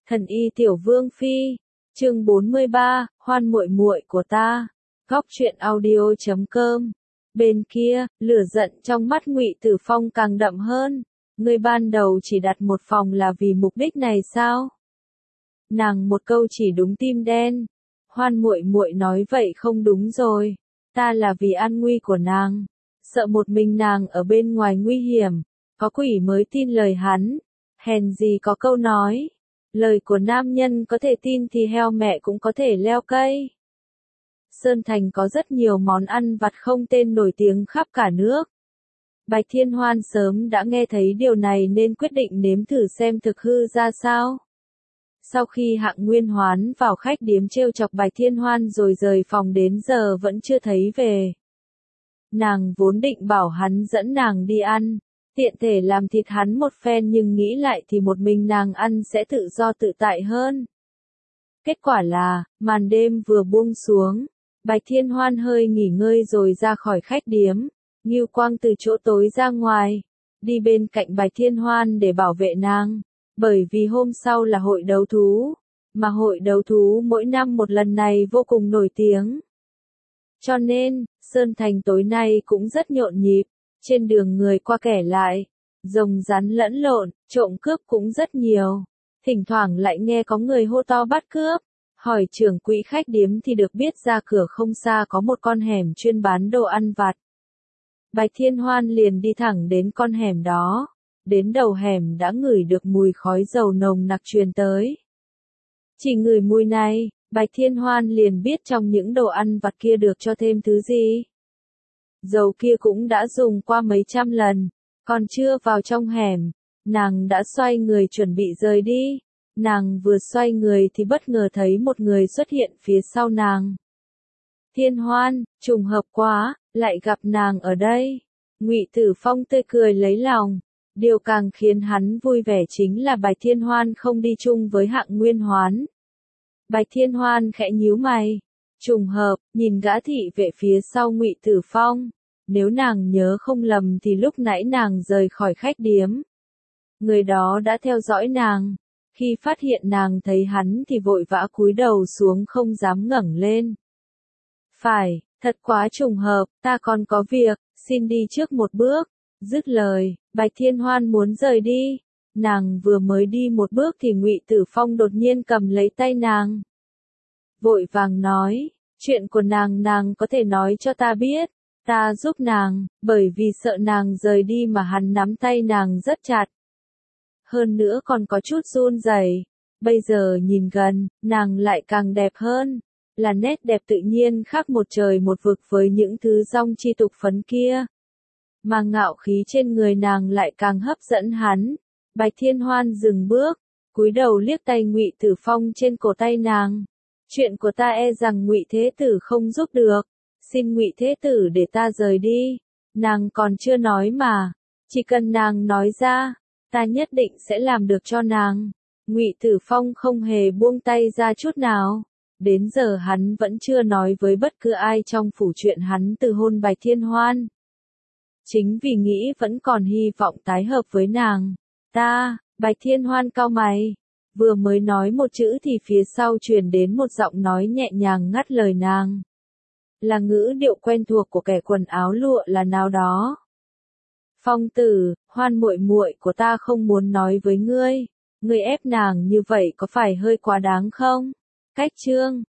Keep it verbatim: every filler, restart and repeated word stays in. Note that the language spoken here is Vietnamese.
Thần y tiểu vương phi, chương bốn mươi ba, Hoan muội muội của ta. Góc truyện audio chấm com. Bên kia, lửa giận trong mắt Ngụy Tử Phong càng đậm hơn. Ngươi ban đầu chỉ đặt một phòng là vì mục đích này sao? Nàng một câu chỉ đúng tim đen. Hoan muội muội nói vậy không đúng rồi. Ta là vì an nguy của nàng. Sợ một mình nàng ở bên ngoài nguy hiểm. Có quỷ mới tin lời hắn. Hèn gì có câu nói. Lời của nam nhân có thể tin thì heo mẹ cũng có thể leo cây. Sơn Thành có rất nhiều món ăn vặt không tên nổi tiếng khắp cả nước. Bạch Thiên Hoan sớm đã nghe thấy điều này nên quyết định nếm thử xem thực hư ra sao. Sau khi Hạng Nguyên Hoán vào khách điếm trêu chọc Bạch Thiên Hoan rồi rời phòng đến giờ vẫn chưa thấy về. Nàng vốn định bảo hắn dẫn nàng đi ăn, tiện thể làm thịt hắn một phen nhưng nghĩ lại thì một mình nàng ăn sẽ tự do tự tại hơn. Kết quả là, màn đêm vừa buông xuống, Bạch Thiên Hoan hơi nghỉ ngơi rồi ra khỏi khách điếm, Ngưu Quang từ chỗ tối ra ngoài, đi bên cạnh Bạch Thiên Hoan để bảo vệ nàng, bởi vì hôm sau là hội đấu thú, mà hội đấu thú mỗi năm một lần này vô cùng nổi tiếng. Cho nên, Sơn Thành tối nay cũng rất nhộn nhịp. Trên đường người qua kẻ lại, rồng rắn lẫn lộn, trộm cướp cũng rất nhiều. Thỉnh thoảng lại nghe có người hô to bắt cướp. Hỏi trưởng quỹ khách điếm thì được biết ra cửa không xa có một con hẻm chuyên bán đồ ăn vặt. Bạch Thiên Hoan liền đi thẳng đến con hẻm đó. Đến đầu hẻm đã ngửi được mùi khói dầu nồng nặc truyền tới. Chỉ ngửi mùi này, Bạch Thiên Hoan liền biết trong những đồ ăn vặt kia được cho thêm thứ gì. Dầu kia cũng đã dùng qua mấy trăm lần, còn chưa vào trong hẻm, nàng đã xoay người chuẩn bị rời đi. Nàng vừa xoay người thì bất ngờ thấy một người xuất hiện phía sau nàng. Thiên Hoan, trùng hợp quá, lại gặp nàng ở đây. Ngụy Tử Phong tươi cười lấy lòng. Điều càng khiến hắn vui vẻ chính là Bạch Thiên Hoan không đi chung với Hạng Nguyên Hoán. Bạch Thiên Hoan khẽ nhíu mày. Trùng hợp, nhìn gã thị vệ phía sau Ngụy Tử Phong. Nếu nàng nhớ không lầm thì lúc nãy nàng rời khỏi khách điếm. Người đó đã theo dõi nàng. Khi phát hiện nàng thấy hắn thì vội vã cúi đầu xuống không dám ngẩng lên. Phải, thật quá trùng hợp, ta còn có việc, xin đi trước một bước. Dứt lời, Bạch Thiên Hoan muốn rời đi. Nàng vừa mới đi một bước thì Ngụy Tử Phong đột nhiên cầm lấy tay nàng. Vội vàng nói, chuyện của nàng nàng có thể nói cho ta biết. Ta giúp nàng, bởi vì sợ nàng rời đi mà hắn nắm tay nàng rất chặt. Hơn nữa còn có chút run rẩy. Bây giờ nhìn gần, nàng lại càng đẹp hơn. Là nét đẹp tự nhiên khác một trời một vực với những thứ dong chi tục phấn kia. Mà ngạo khí trên người nàng lại càng hấp dẫn hắn. Bạch Thiên Hoan dừng bước, cúi đầu liếc tay Ngụy Tử Phong trên cổ tay nàng. Chuyện của ta e rằng Ngụy Thế Tử không giúp được. Xin Ngụy Thế Tử để ta rời đi. Nàng còn chưa nói mà. Chỉ cần nàng nói ra, ta nhất định sẽ làm được cho nàng. Ngụy Tử Phong không hề buông tay ra chút nào. Đến giờ hắn vẫn chưa nói với bất cứ ai trong phủ chuyện hắn từ hôn Bạch Thiên Hoan. Chính vì nghĩ vẫn còn hy vọng tái hợp với nàng. Ta, Bạch Thiên Hoan cau mày. Vừa mới nói một chữ thì phía sau truyền đến một giọng nói nhẹ nhàng ngắt lời nàng. Là ngữ điệu quen thuộc của kẻ quần áo lụa là nào đó. Phong tử, Hoan muội muội của ta không muốn nói với ngươi. Ngươi ép nàng như vậy có phải hơi quá đáng không? Cách chương